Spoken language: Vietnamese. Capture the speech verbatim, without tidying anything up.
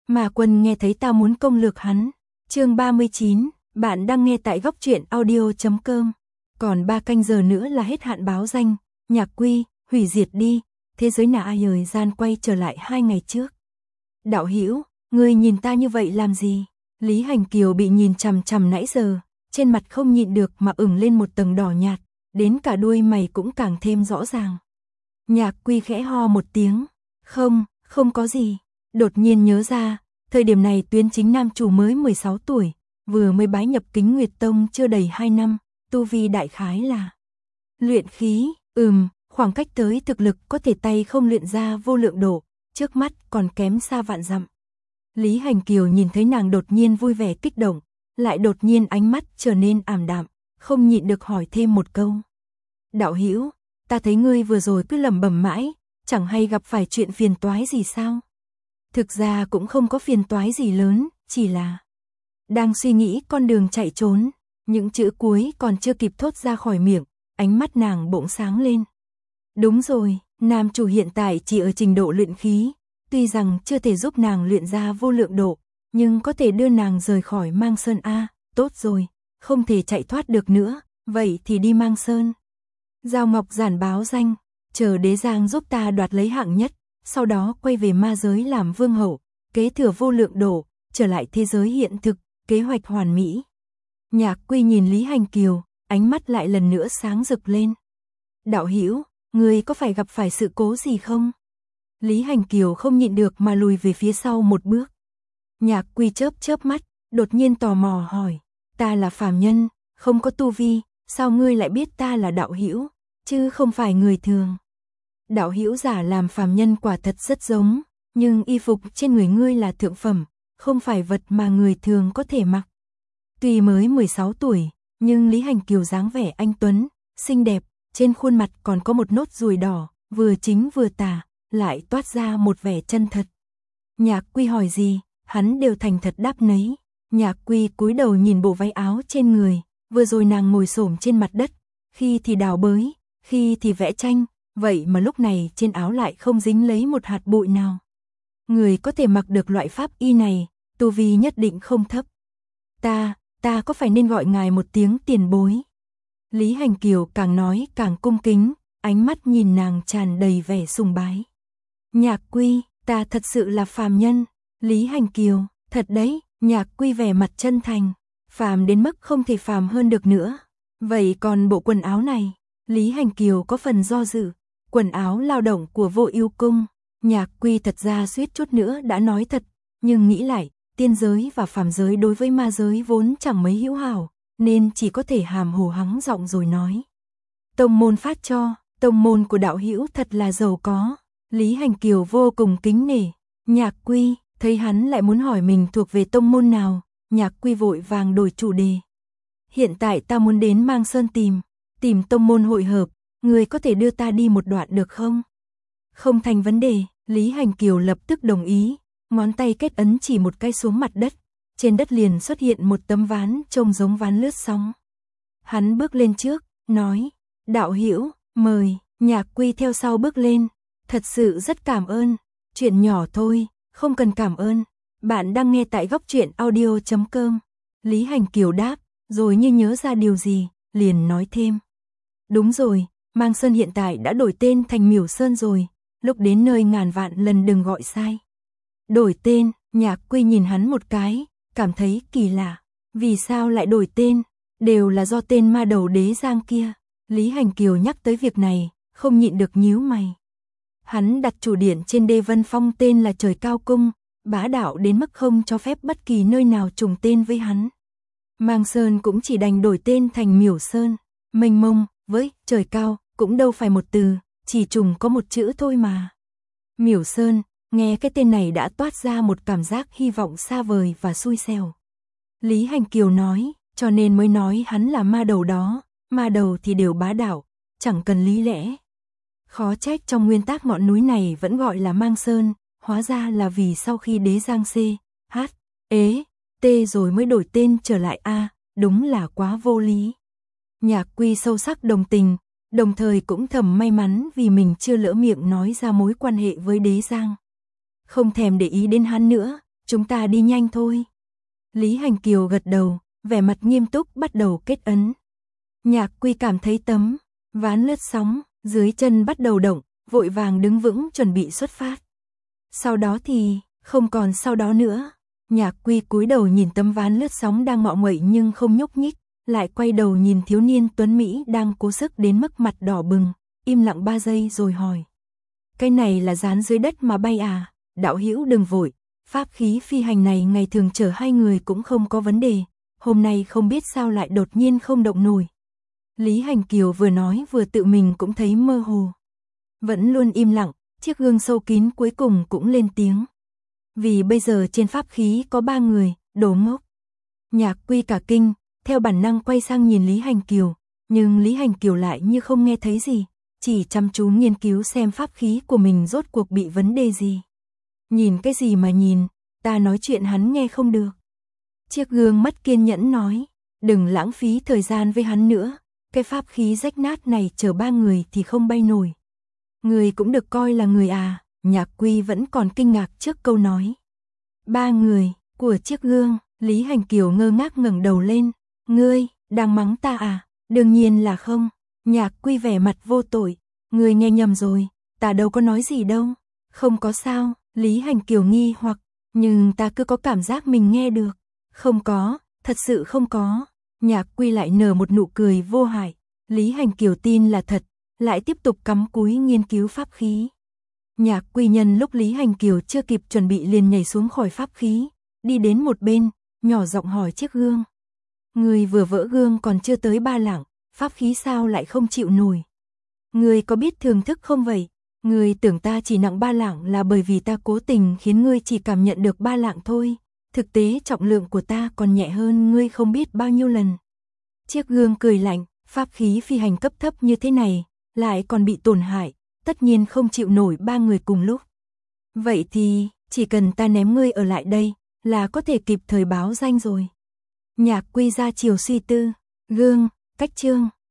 Mà Quân nghe thấy ta muốn công lược hắn. Chương ba mươi chín, bạn đang nghe tại góc truyện audio chấm com. Còn ba canh giờ nữa là hết hạn báo danh, Nhạc Quy, hủy diệt đi, thế giới nạ thời gian quay trở lại hai ngày trước. Đạo Hữu, ngươi nhìn ta như vậy làm gì? Lý Hành Kiều bị nhìn chằm chằm nãy giờ, trên mặt không nhịn được mà ửng lên một tầng đỏ nhạt, đến cả đuôi mày cũng càng thêm rõ ràng. Nhạc Quy khẽ ho một tiếng, không, không có gì, đột nhiên nhớ ra, thời điểm này Tuyến Chính nam chủ mới mười sáu tuổi, vừa mới bái nhập Kính Nguyệt Tông chưa đầy hai năm, tu vi đại khái là luyện khí, ừm, khoảng cách tới thực lực có thể tay không luyện ra vô lượng độ, trước mắt còn kém xa vạn dặm. Lý Hành Kiều nhìn thấy nàng đột nhiên vui vẻ kích động, lại đột nhiên ánh mắt trở nên ảm đạm, không nhịn được hỏi thêm một câu. Đạo Hữu, ta thấy ngươi vừa rồi cứ lẩm bẩm mãi, chẳng hay gặp phải chuyện phiền toái gì sao? Thực ra cũng không có phiền toái gì lớn, chỉ là đang suy nghĩ con đường chạy trốn, những chữ cuối còn chưa kịp thốt ra khỏi miệng, ánh mắt nàng bỗng sáng lên. Đúng rồi, nam chủ hiện tại chỉ ở trình độ luyện khí, tuy rằng chưa thể giúp nàng luyện ra vô lượng độ, nhưng có thể đưa nàng rời khỏi Mang Sơn a, tốt rồi, không thể chạy thoát được nữa, vậy thì đi Mang Sơn. Giao Ngọc Giản báo danh, chờ Đế Giang giúp ta đoạt lấy hạng nhất, sau đó quay về ma giới làm vương hậu, kế thừa vô lượng độ, trở lại thế giới hiện thực, kế hoạch hoàn mỹ. Nhạc Quy nhìn Lý Hành Kiều, ánh mắt lại lần nữa sáng rực lên. Đạo Hữu, ngươi có phải gặp phải sự cố gì không? Lý Hành Kiều không nhịn được mà lùi về phía sau một bước. Nhạc Quy chớp chớp mắt, đột nhiên tò mò hỏi, ta là phàm nhân, không có tu vi, sao ngươi lại biết ta là đạo hữu, chứ không phải người thường? Đạo hữu giả làm phàm nhân quả thật rất giống, nhưng y phục trên người ngươi là thượng phẩm, không phải vật mà người thường có thể mặc. Tuy mới mười sáu tuổi, nhưng Lý Hành Kiều dáng vẻ anh tuấn, xinh đẹp, trên khuôn mặt còn có một nốt ruồi đỏ, vừa chính vừa tà, lại toát ra một vẻ chân thật. Nhạc Quy hỏi gì, hắn đều thành thật đáp nấy. Nhạc Quy cúi đầu nhìn bộ váy áo trên người, vừa rồi nàng ngồi xổm trên mặt đất, khi thì đào bới, khi thì vẽ tranh, vậy mà lúc này trên áo lại không dính lấy một hạt bụi nào. Người có thể mặc được loại pháp y này, tu vi nhất định không thấp. Ta, ta có phải nên gọi ngài một tiếng tiền bối? Lý Hành Kiều càng nói càng cung kính, ánh mắt nhìn nàng tràn đầy vẻ sùng bái. Nhạc Quy, ta thật sự là phàm nhân. Lý Hành Kiều, thật đấy. Nhạc Quy vẻ mặt chân thành, phàm đến mức không thể phàm hơn được nữa. Vậy còn bộ quần áo này? Lý Hành Kiều có phần do dự. Quần áo lao động của Vô Ưu Cung. Nhạc Quy thật ra suýt chút nữa đã nói thật, nhưng nghĩ lại, tiên giới và phàm giới đối với ma giới vốn chẳng mấy hữu hảo, nên chỉ có thể hàm hồ hắng giọng rồi nói. Tông môn phát cho, tông môn của đạo hữu thật là giàu có. Lý Hành Kiều vô cùng kính nể. Nhạc Quy, thấy hắn lại muốn hỏi mình thuộc về tông môn nào, Nhạc Quy vội vàng đổi chủ đề. Hiện tại ta muốn đến Mang Sơn tìm, tìm tông môn hội hợp, người có thể đưa ta đi một đoạn được không? Không thành vấn đề, Lý Hành Kiều lập tức đồng ý, ngón tay kết ấn chỉ một cái xuống mặt đất, trên đất liền xuất hiện một tấm ván trông giống ván lướt sóng. Hắn bước lên trước, nói, đạo hữu, mời. Nhạc Quy theo sau bước lên, thật sự rất cảm ơn, chuyện nhỏ thôi, không cần cảm ơn, bạn đang nghe tại góc truyện audio chấm com. Lý Hành Kiều đáp, rồi như nhớ ra điều gì, liền nói thêm. Đúng rồi, Mang Sơn hiện tại đã đổi tên thành Miểu Sơn rồi, lúc đến nơi ngàn vạn lần đừng gọi sai. Đổi tên, Nhạc Quy nhìn hắn một cái, cảm thấy kỳ lạ, vì sao lại đổi tên, đều là do tên ma đầu Đế Giang kia. Lý Hành Kiều nhắc tới việc này, không nhịn được nhíu mày. Hắn đặt chủ điện trên Đê Vân Phong tên là Trời Cao Cung, bá đạo đến mức không cho phép bất kỳ nơi nào trùng tên với hắn. Mang Sơn cũng chỉ đành đổi tên thành Miểu Sơn, mênh mông, với trời cao, cũng đâu phải một từ, chỉ trùng có một chữ thôi mà. Miểu Sơn, nghe cái tên này đã toát ra một cảm giác hy vọng xa vời và xui xẻo. Lý Hành Kiều nói, cho nên mới nói hắn là ma đầu đó, ma đầu thì đều bá đạo, chẳng cần lý lẽ. Khó trách trong nguyên tắc ngọn núi này vẫn gọi là Mang Sơn, hóa ra là vì sau khi Đế Giang C, H, ế, T rồi mới đổi tên trở lại A, đúng là quá vô lý. Nhạc Quy sâu sắc đồng tình, đồng thời cũng thầm may mắn vì mình chưa lỡ miệng nói ra mối quan hệ với Đế Giang. Không thèm để ý đến hắn nữa, chúng ta đi nhanh thôi. Lý Hành Kiều gật đầu, vẻ mặt nghiêm túc bắt đầu kết ấn. Nhạc Quy cảm thấy tấm ván lướt sóng dưới chân bắt đầu động, vội vàng đứng vững chuẩn bị xuất phát. Sau đó thì, không còn sau đó nữa. Nhạc Quy cúi đầu nhìn tấm ván lướt sóng đang ngọ nguậy nhưng không nhúc nhích, lại quay đầu nhìn thiếu niên tuấn Mỹ đang cố sức đến mức mặt đỏ bừng, im lặng ba giây rồi hỏi. Cái này là dán dưới đất mà bay à? Đạo hữu đừng vội, pháp khí phi hành này ngày thường chở hai người cũng không có vấn đề, hôm nay không biết sao lại đột nhiên không động nổi. Lý Hành Kiều vừa nói vừa tự mình cũng thấy mơ hồ. Vẫn luôn im lặng, chiếc gương sâu kín cuối cùng cũng lên tiếng. Vì bây giờ trên pháp khí có ba người, đồ ngốc. Nhạc Quy cả kinh, theo bản năng quay sang nhìn Lý Hành Kiều, nhưng Lý Hành Kiều lại như không nghe thấy gì, chỉ chăm chú nghiên cứu xem pháp khí của mình rốt cuộc bị vấn đề gì. Nhìn cái gì mà nhìn, ta nói chuyện hắn nghe không được. Chiếc gương mất kiên nhẫn nói, đừng lãng phí thời gian với hắn nữa, cái pháp khí rách nát này chở ba người thì không bay nổi. Người cũng được coi là người à, Nhạc Quy vẫn còn kinh ngạc trước câu nói. Ba người, của chiếc gương, Lý Hành Kiều ngơ ngác ngẩng đầu lên, ngươi, đang mắng ta à, đương nhiên là không. Nhạc Quy vẻ mặt vô tội, ngươi nghe nhầm rồi, ta đâu có nói gì đâu. Không có sao, Lý Hành Kiều nghi hoặc, nhưng ta cứ có cảm giác mình nghe được. Không có, thật sự không có. Nhạc Quy lại nở một nụ cười vô hại, Lý Hành Kiều tin là thật, lại tiếp tục cắm cúi nghiên cứu pháp khí. Nhạc Quy nhân lúc Lý Hành Kiều chưa kịp chuẩn bị liền nhảy xuống khỏi pháp khí, đi đến một bên, nhỏ giọng hỏi chiếc gương. Người vừa vỡ gương còn chưa tới ba lạng, pháp khí sao lại không chịu nổi? Người có biết thưởng thức không vậy? Người tưởng ta chỉ nặng ba lạng là bởi vì ta cố tình khiến ngươi chỉ cảm nhận được ba lạng thôi. Thực tế trọng lượng của ta còn nhẹ hơn ngươi không biết bao nhiêu lần. Chiếc gương cười lạnh, pháp khí phi hành cấp thấp như thế này, lại còn bị tổn hại, tất nhiên không chịu nổi ba người cùng lúc. Vậy thì, chỉ cần ta ném ngươi ở lại đây, là có thể kịp thời báo danh rồi. Nhạc Quy ra chiều suy tư, gương, cách chương.